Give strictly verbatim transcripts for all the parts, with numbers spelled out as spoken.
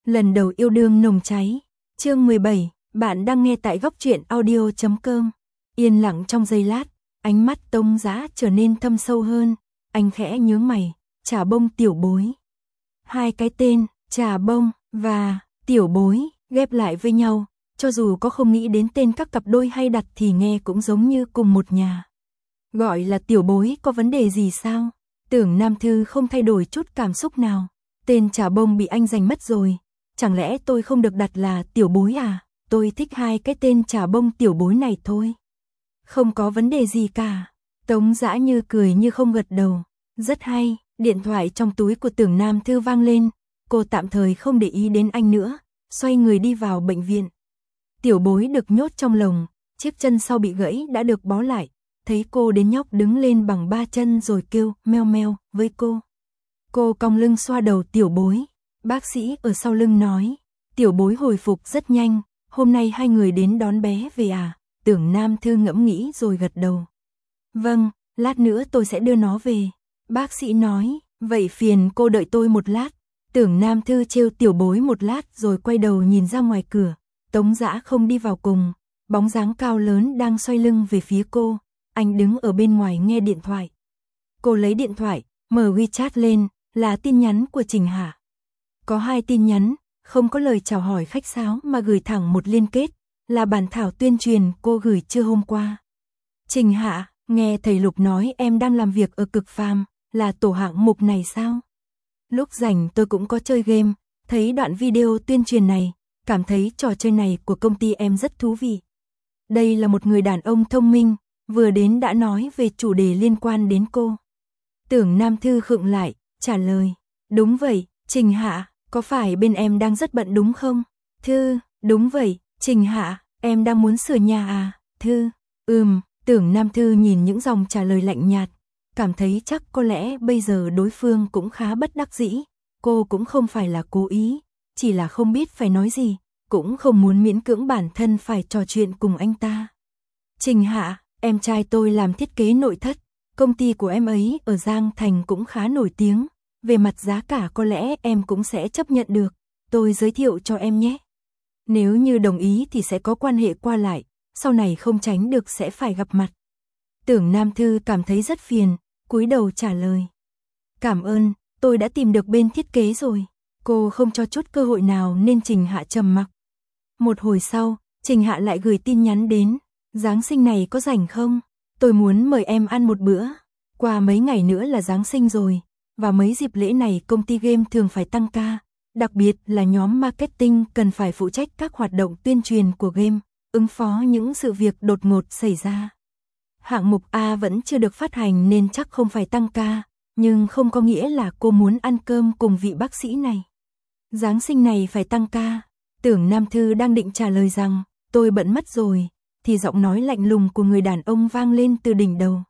Lần đầu yêu đương nồng cháy. Chương mười bảy, bạn đang nghe tại góc truyện audio chấm com. Yên lặng trong giây lát, ánh mắt Tống Dã trở nên thâm sâu hơn, anh khẽ nhướng mày, Trà Bông tiểu bối. Hai cái tên, Trà Bông và tiểu bối, ghép lại với nhau, cho dù có không nghĩ đến tên các cặp đôi hay đặt thì nghe cũng giống như cùng một nhà. Gọi là tiểu bối có vấn đề gì sao? Tưởng Nam Thư không thay đổi chút cảm xúc nào. Tên Trà Bông bị anh giành mất rồi. Chẳng lẽ tôi không được đặt là tiểu bối à? Tôi thích hai cái tên Trà Bông tiểu bối này thôi. Không có vấn đề gì cả. Tống Dã như cười như không gật đầu. Rất hay. Điện thoại trong túi của Tưởng Nam Thư vang lên. Cô tạm thời không để ý đến anh nữa, xoay người đi vào bệnh viện. Tiểu bối được nhốt trong lồng, chiếc chân sau bị gãy đã được bó lại. Thấy cô đến nhóc đứng lên bằng ba chân rồi kêu meo meo với cô. Cô cong lưng xoa đầu tiểu bối. Bác sĩ ở sau lưng nói, tiểu bối hồi phục rất nhanh, hôm nay hai người đến đón bé về à? Tưởng Nam Thư ngẫm nghĩ rồi gật đầu. Vâng, lát nữa tôi sẽ đưa nó về. Bác sĩ nói, vậy phiền cô đợi tôi một lát. Tưởng Nam Thư trêu tiểu bối một lát rồi quay đầu nhìn ra ngoài cửa. Tống Dã không đi vào cùng, bóng dáng cao lớn đang xoay lưng về phía cô. Anh đứng ở bên ngoài nghe điện thoại. Cô lấy điện thoại, mở WeChat lên, là tin nhắn của Trình Hạ. Có hai tin nhắn, không có lời chào hỏi khách sáo mà gửi thẳng một liên kết, là bản thảo tuyên truyền cô gửi trưa hôm qua. Trình Hạ, nghe thầy Lục nói em đang làm việc ở Cực Phàm, là tổ hạng mục này sao? Lúc rảnh tôi cũng có chơi game, thấy đoạn video tuyên truyền này, cảm thấy trò chơi này của công ty em rất thú vị. Đây là một người đàn ông thông minh, vừa đến đã nói về chủ đề liên quan đến cô. Tưởng Nam Thư khựng lại, trả lời, đúng vậy, Trình Hạ, có phải bên em đang rất bận đúng không? Thư, đúng vậy, Trình Hạ, em đang muốn sửa nhà à? Thư, ừm, Tưởng Nam Thư nhìn những dòng trả lời lạnh nhạt, cảm thấy chắc có lẽ bây giờ đối phương cũng khá bất đắc dĩ, cô cũng không phải là cố ý, chỉ là không biết phải nói gì, cũng không muốn miễn cưỡng bản thân phải trò chuyện cùng anh ta. Trình Hạ, em trai tôi làm thiết kế nội thất, công ty của em ấy ở Giang Thành cũng khá nổi tiếng, về mặt giá cả có lẽ em cũng sẽ chấp nhận được, tôi giới thiệu cho em nhé. Nếu như đồng ý thì sẽ có quan hệ qua lại, sau này không tránh được sẽ phải gặp mặt. Tưởng Nam Thư cảm thấy rất phiền, cúi đầu trả lời. Cảm ơn, tôi đã tìm được bên thiết kế rồi. Cô không cho chút cơ hội nào nên Trình Hạ trầm mặc. Một hồi sau, Trình Hạ lại gửi tin nhắn đến. Giáng sinh này có rảnh không? Tôi muốn mời em ăn một bữa. Qua mấy ngày nữa là Giáng sinh rồi. Và mấy dịp lễ này công ty game thường phải tăng ca. Đặc biệt là nhóm marketing cần phải phụ trách các hoạt động tuyên truyền của game, ứng phó những sự việc đột ngột xảy ra. Hạng mục A vẫn chưa được phát hành nên chắc không phải tăng ca, nhưng không có nghĩa là cô muốn ăn cơm cùng vị bác sĩ này. Giáng sinh này phải tăng ca. Tưởng Nam Thư đang định trả lời rằng, tôi bận mất rồi, thì giọng nói lạnh lùng của người đàn ông vang lên từ đỉnh đầu.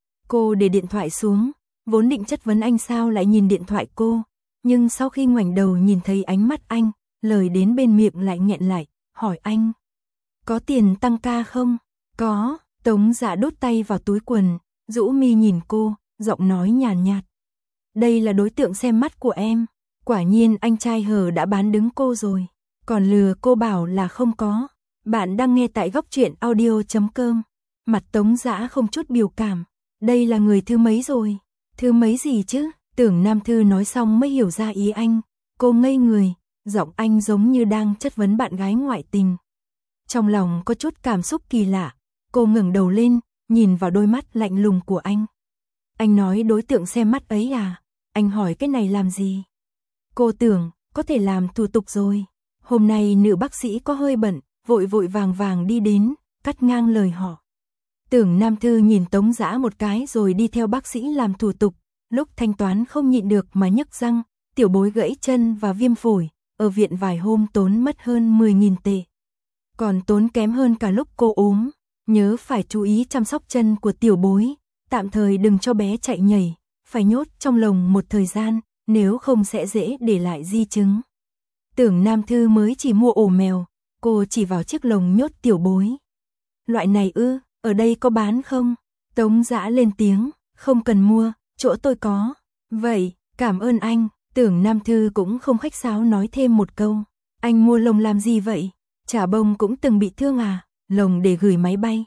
Cô để điện thoại xuống, vốn định chất vấn anh sao lại nhìn điện thoại cô, nhưng sau khi ngoảnh đầu nhìn thấy ánh mắt anh, lời đến bên miệng lại nghẹn lại, hỏi anh. Có tiền tăng ca không? Có. Tống Dã đút tay vào túi quần, rũ mi nhìn cô, giọng nói nhàn nhạt. Đây là đối tượng xem mắt của em. Quả nhiên anh trai hờ đã bán đứng cô rồi. Còn lừa cô bảo là không có. Bạn đang nghe tại góc truyện audio chấm com. Mặt Tống Dã không chút biểu cảm. Đây là người thứ mấy rồi? Thứ mấy gì chứ? Tưởng Nam Thư nói xong mới hiểu ra ý anh. Cô ngây người, giọng anh giống như đang chất vấn bạn gái ngoại tình. Trong lòng có chút cảm xúc kỳ lạ. Cô ngẩng đầu lên, nhìn vào đôi mắt lạnh lùng của anh. Anh nói đối tượng xem mắt ấy à? Anh hỏi cái này làm gì? Cô tưởng, có thể làm thủ tục rồi. Hôm nay nữ bác sĩ có hơi bận, vội vội vàng vàng đi đến, cắt ngang lời họ. Tưởng Nam Thư nhìn Tống Dã một cái rồi đi theo bác sĩ làm thủ tục. Lúc thanh toán không nhịn được mà nhức răng, tiểu bối gãy chân và viêm phổi, ở viện vài hôm tốn mất hơn mười nghìn tệ. Còn tốn kém hơn cả lúc cô ốm. Nhớ phải chú ý chăm sóc chân của tiểu bối, tạm thời đừng cho bé chạy nhảy, phải nhốt trong lồng một thời gian, nếu không sẽ dễ để lại di chứng. Tưởng Nam Thư mới chỉ mua ổ mèo, cô chỉ vào chiếc lồng nhốt tiểu bối. Loại này ư, ở đây có bán không? Tống Dã lên tiếng, không cần mua, chỗ tôi có. Vậy, cảm ơn anh. Tưởng Nam Thư cũng không khách sáo nói thêm một câu. Anh mua lồng làm gì vậy? Chả bông cũng từng bị thương à? Lồng để gửi máy bay.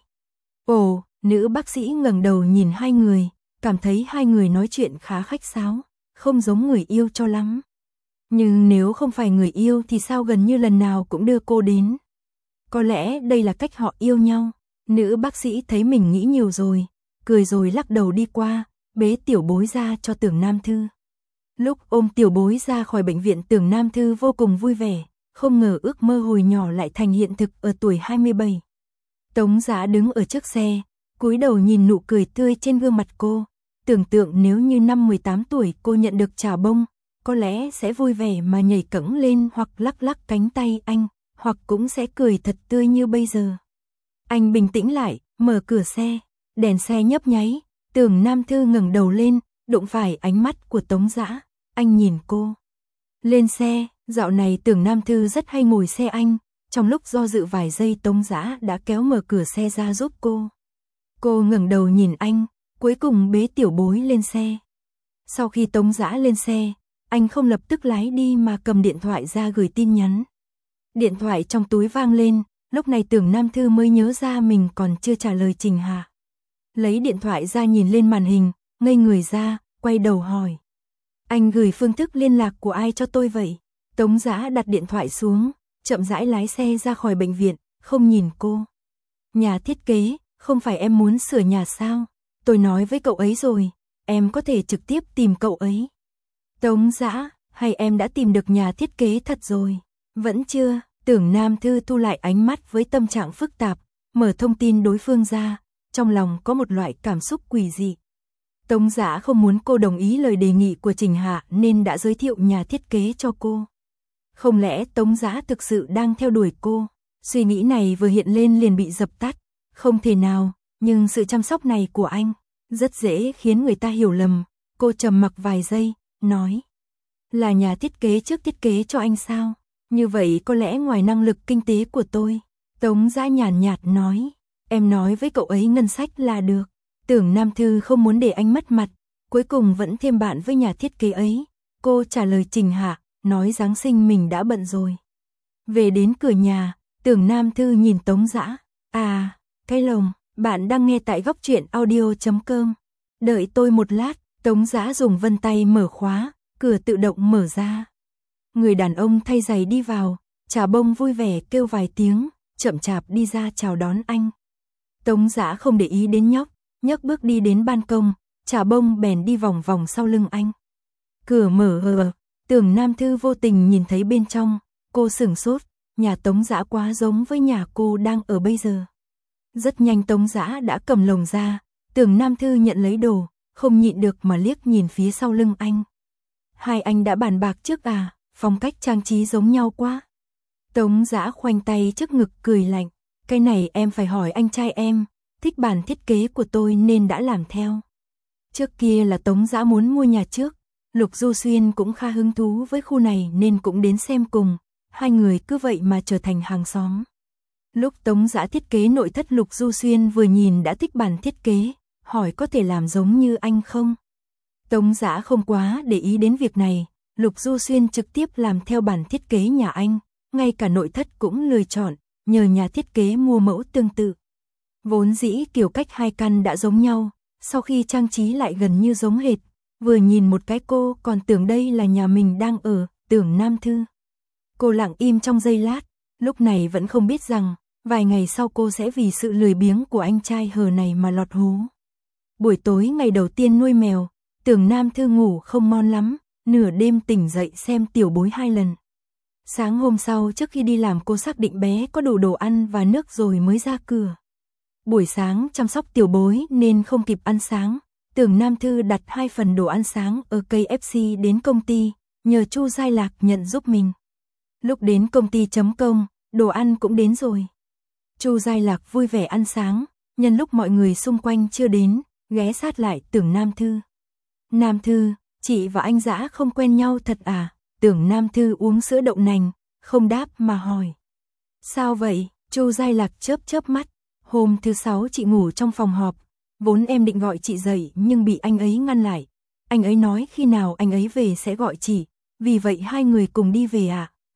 Ồ, nữ bác sĩ ngẩng đầu nhìn hai người, cảm thấy hai người nói chuyện khá khách sáo, không giống người yêu cho lắm. Nhưng nếu không phải người yêu thì sao gần như lần nào cũng đưa cô đến? Có lẽ đây là cách họ yêu nhau. Nữ bác sĩ thấy mình nghĩ nhiều rồi, cười rồi lắc đầu đi qua, bế tiểu bối ra cho Tưởng Nam Thư. Lúc ôm tiểu bối ra khỏi bệnh viện, Tưởng Nam Thư vô cùng vui vẻ, không ngờ ước mơ hồi nhỏ lại thành hiện thực ở tuổi hai mươi bảy. Tống Dã đứng ở trước xe, cúi đầu nhìn nụ cười tươi trên gương mặt cô, tưởng tượng nếu như năm mười tám tuổi cô nhận được trà bông, có lẽ sẽ vui vẻ mà nhảy cẫng lên hoặc lắc lắc cánh tay anh, hoặc cũng sẽ cười thật tươi như bây giờ. Anh bình tĩnh lại, mở cửa xe, đèn xe nhấp nháy, Tưởng Nam Thư ngẩng đầu lên, đụng phải ánh mắt của Tống Dã, anh nhìn cô. Lên xe, dạo này Tưởng Nam Thư rất hay ngồi xe anh, trong lúc do dự vài giây Tống Dã đã kéo mở cửa xe ra giúp cô. Cô ngẩng đầu nhìn anh, cuối cùng bế tiểu bối lên xe. Sau khi Tống Dã lên xe, anh không lập tức lái đi mà cầm điện thoại ra gửi tin nhắn. Điện thoại trong túi vang lên, lúc này Tưởng Nam Thư mới nhớ ra mình còn chưa trả lời Trình Hạ. Lấy điện thoại ra nhìn lên màn hình, ngây người ra, quay đầu hỏi. Anh gửi phương thức liên lạc của ai cho tôi vậy? Tống Dã đặt điện thoại xuống, chậm rãi lái xe ra khỏi bệnh viện, không nhìn cô. Nhà thiết kế, không phải em muốn sửa nhà sao? Tôi nói với cậu ấy rồi, em có thể trực tiếp tìm cậu ấy. Tống Dã, hay em đã tìm được nhà thiết kế thật rồi? Vẫn chưa. Tưởng Nam Thư thu lại ánh mắt với tâm trạng phức tạp, mở thông tin đối phương ra, trong lòng có một loại cảm xúc quỷ dị. Tống Dã không muốn cô đồng ý lời đề nghị của Trình Hạ nên đã giới thiệu nhà thiết kế cho cô. Không lẽ Tống Dã thực sự đang theo đuổi cô? Suy nghĩ này vừa hiện lên liền bị dập tắt. Không thể nào, nhưng sự chăm sóc này của anh rất dễ khiến người ta hiểu lầm. Cô trầm mặc vài giây, nói. Là nhà thiết kế trước thiết kế cho anh sao? Như vậy có lẽ ngoài năng lực kinh tế của tôi. Tống Dã nhàn nhạt nói. Em nói với cậu ấy ngân sách là được. Tưởng Nam Thư không muốn để anh mất mặt, cuối cùng vẫn thêm bạn với nhà thiết kế ấy. Cô trả lời Trình Hạ, nói Giáng sinh mình đã bận rồi. Về đến cửa nhà, Tưởng Nam Thư nhìn Tống Dã. À, cái lồng, bạn đang nghe tại góc truyện audio chấm com. Đợi tôi một lát. Tống Dã dùng vân tay mở khóa, cửa tự động mở ra. Người đàn ông thay giày đi vào, Trà Bông vui vẻ kêu vài tiếng, chậm chạp đi ra chào đón anh. Tống Dã không để ý đến nhóc, nhấc bước đi đến ban công, Trà Bông bèn đi vòng vòng sau lưng anh. Cửa mở hờ, Tưởng Nam Thư vô tình nhìn thấy bên trong, cô sửng sốt, nhà Tống Dã quá giống với nhà cô đang ở bây giờ. Rất nhanh Tống Dã đã cầm lồng ra, Tưởng Nam Thư nhận lấy đồ, không nhịn được mà liếc nhìn phía sau lưng anh. Hai anh đã bàn bạc trước à, phong cách trang trí giống nhau quá. Tống Dã khoanh tay trước ngực cười lạnh, cái này em phải hỏi anh trai em, thích bản thiết kế của tôi nên đã làm theo. Trước kia là Tống Dã muốn mua nhà trước, Lục Du Xuyên cũng khá hứng thú với khu này nên cũng đến xem cùng, hai người cứ vậy mà trở thành hàng xóm. Lúc Tống Dã thiết kế nội thất, Lục Du Xuyên vừa nhìn đã thích bản thiết kế, hỏi có thể làm giống như anh không? Tống Dã không quá để ý đến việc này, Lục Du Xuyên trực tiếp làm theo bản thiết kế nhà anh, ngay cả nội thất cũng lười chọn, nhờ nhà thiết kế mua mẫu tương tự. Vốn dĩ kiểu cách hai căn đã giống nhau, sau khi trang trí lại gần như giống hệt, vừa nhìn một cái cô còn tưởng đây là nhà mình đang ở. Tưởng Nam Thư. Cô lặng im trong giây lát, lúc này vẫn không biết rằng, vài ngày sau cô sẽ vì sự lười biếng của anh trai hờ này mà lọt hố. Buổi tối ngày đầu tiên nuôi mèo, Tưởng Nam Thư ngủ không ngon lắm, nửa đêm tỉnh dậy xem tiểu bối hai lần. Sáng hôm sau trước khi đi làm cô xác định bé có đủ đồ ăn và nước rồi mới ra cửa. Buổi sáng chăm sóc tiểu bối nên không kịp ăn sáng, Tưởng Nam Thư đặt hai phần đồ ăn sáng ở cây ép xê đến công ty, nhờ Chu Giai Lạc nhận giúp mình. Lúc đến công ty chấm công, đồ ăn cũng đến rồi. Chu Giai Lạc vui vẻ ăn sáng, nhân lúc mọi người xung quanh chưa đến, ghé sát lại Tưởng Nam Thư. Nam Thư, chị và anh Dã không quen nhau thật à? Tưởng Nam Thư uống sữa đậu nành, không đáp mà hỏi. Sao vậy? Chu Giai Lạc chớp chớp mắt. Hôm thứ sáu chị ngủ trong phòng họp, vốn em định gọi chị dậy nhưng bị anh ấy ngăn lại. Anh ấy nói khi nào anh ấy về sẽ gọi chị, vì vậy hai người cùng đi về à?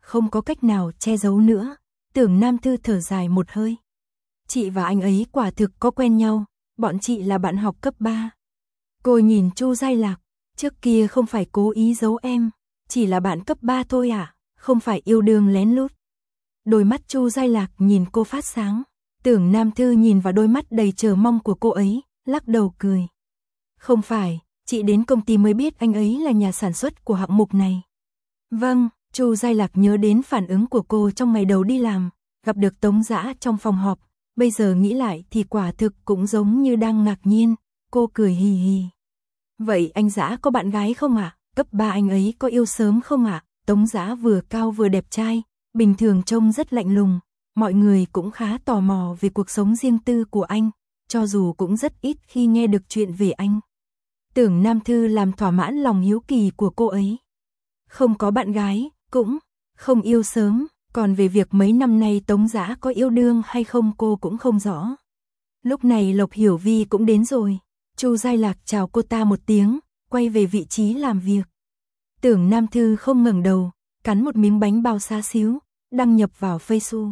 không có cách nào che giấu nữa. Tưởng Nam Thư thở dài một hơi. Chị và anh ấy quả thực có quen nhau, bọn chị là bạn học cấp ba. Cô nhìn Chu Giai Lạc, trước kia không phải cố ý giấu em, chỉ là bạn cấp ba thôi à, không phải yêu đương lén lút. Đôi mắt Chu Giai Lạc nhìn cô phát sáng, Tưởng Nam Thư nhìn vào đôi mắt đầy chờ mong của cô ấy, lắc đầu cười. Không phải, chị đến công ty mới biết anh ấy là nhà sản xuất của hạng mục này. Vâng, Chu Giai Lạc nhớ đến phản ứng của cô trong ngày đầu đi làm, gặp được Tống Dã trong phòng họp, bây giờ nghĩ lại thì quả thực cũng giống như đang ngạc nhiên, cô cười hì hì. Vậy anh Dã có bạn gái không ạ? À? Cấp ba anh ấy có yêu sớm không ạ? À? Tống Dã vừa cao vừa đẹp trai, bình thường trông rất lạnh lùng, mọi người cũng khá tò mò về cuộc sống riêng tư của anh, cho dù cũng rất ít khi nghe được chuyện về anh. Tưởng Nam Thư làm thỏa mãn lòng hiếu kỳ của cô ấy. Không có bạn gái, cũng không yêu sớm, còn về việc mấy năm nay Tống Dã có yêu đương hay không cô cũng không rõ. Lúc này Lộc Hiểu Vi cũng đến rồi, Chu Giai Lạc chào cô ta một tiếng, quay về vị trí làm việc. Tưởng Nam Thư không ngẩng đầu, cắn một miếng bánh bao xá xíu, đăng nhập vào Facebook.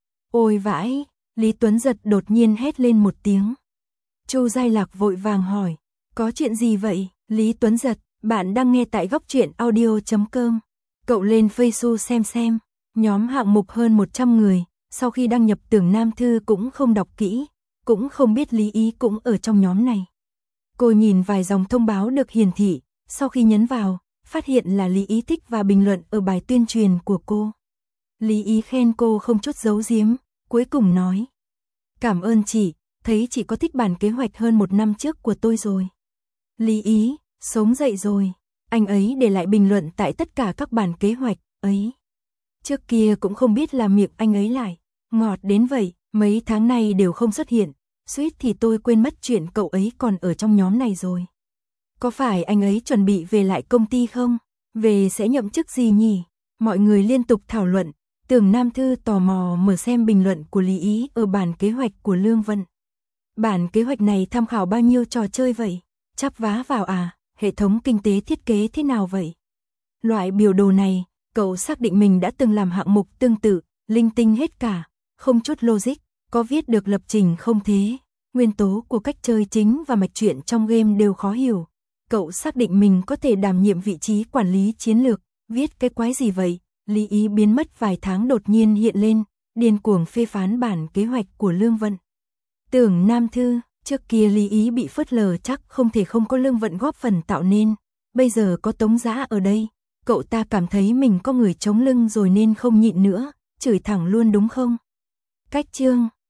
Ôi vãi, Lý Tuấn Giật đột nhiên hét lên một tiếng. Chu Giai Lạc vội vàng hỏi, có chuyện gì vậy? Lý Tuấn Giật, bạn đang nghe tại góc truyện audio chấm com. Cậu lên Facebook xem xem, nhóm hạng mục hơn một trăm người, sau khi đăng nhập Tưởng Nam Thư cũng không đọc kỹ, cũng không biết Lý Ý cũng ở trong nhóm này. Cô nhìn vài dòng thông báo được hiển thị, sau khi nhấn vào, phát hiện là Lý Ý thích và bình luận ở bài tuyên truyền của cô. Lý Ý khen cô không chút giấu giếm, cuối cùng nói. Cảm ơn chị, thấy chị có thích bản kế hoạch hơn một năm trước của tôi rồi. Lý Ý, sống dậy rồi, anh ấy để lại bình luận tại tất cả các bản kế hoạch ấy. Trước kia cũng không biết là miệng anh ấy lại ngọt đến vậy, mấy tháng nay đều không xuất hiện, suýt thì tôi quên mất chuyện cậu ấy còn ở trong nhóm này rồi. Có phải anh ấy chuẩn bị về lại công ty không? Về sẽ nhậm chức gì nhỉ? Mọi người liên tục thảo luận, Tưởng Nam Thư tò mò mở xem bình luận của Lý Ý ở bản kế hoạch của Lương Vân. Bản kế hoạch này tham khảo bao nhiêu trò chơi vậy? Chắp vá vào à? Hệ thống kinh tế thiết kế thế nào vậy? Loại biểu đồ này, cậu xác định mình đã từng làm hạng mục tương tự, linh tinh hết cả, không chút logic, có viết được lập trình không thế. Nguyên tố của cách chơi chính và mạch truyện trong game đều khó hiểu. Cậu xác định mình có thể đảm nhiệm vị trí quản lý chiến lược, viết cái quái gì vậy? Lý Ý biến mất vài tháng đột nhiên hiện lên, điên cuồng phê phán bản kế hoạch của Lương Vận. Tưởng Nam Thư, trước kia Lý Ý bị phớt lờ chắc không thể không có Lương Vận góp phần tạo nên, bây giờ có Tống Dã ở đây, cậu ta cảm thấy mình có người chống lưng rồi nên không nhịn nữa, chửi thẳng luôn đúng không? Cách chương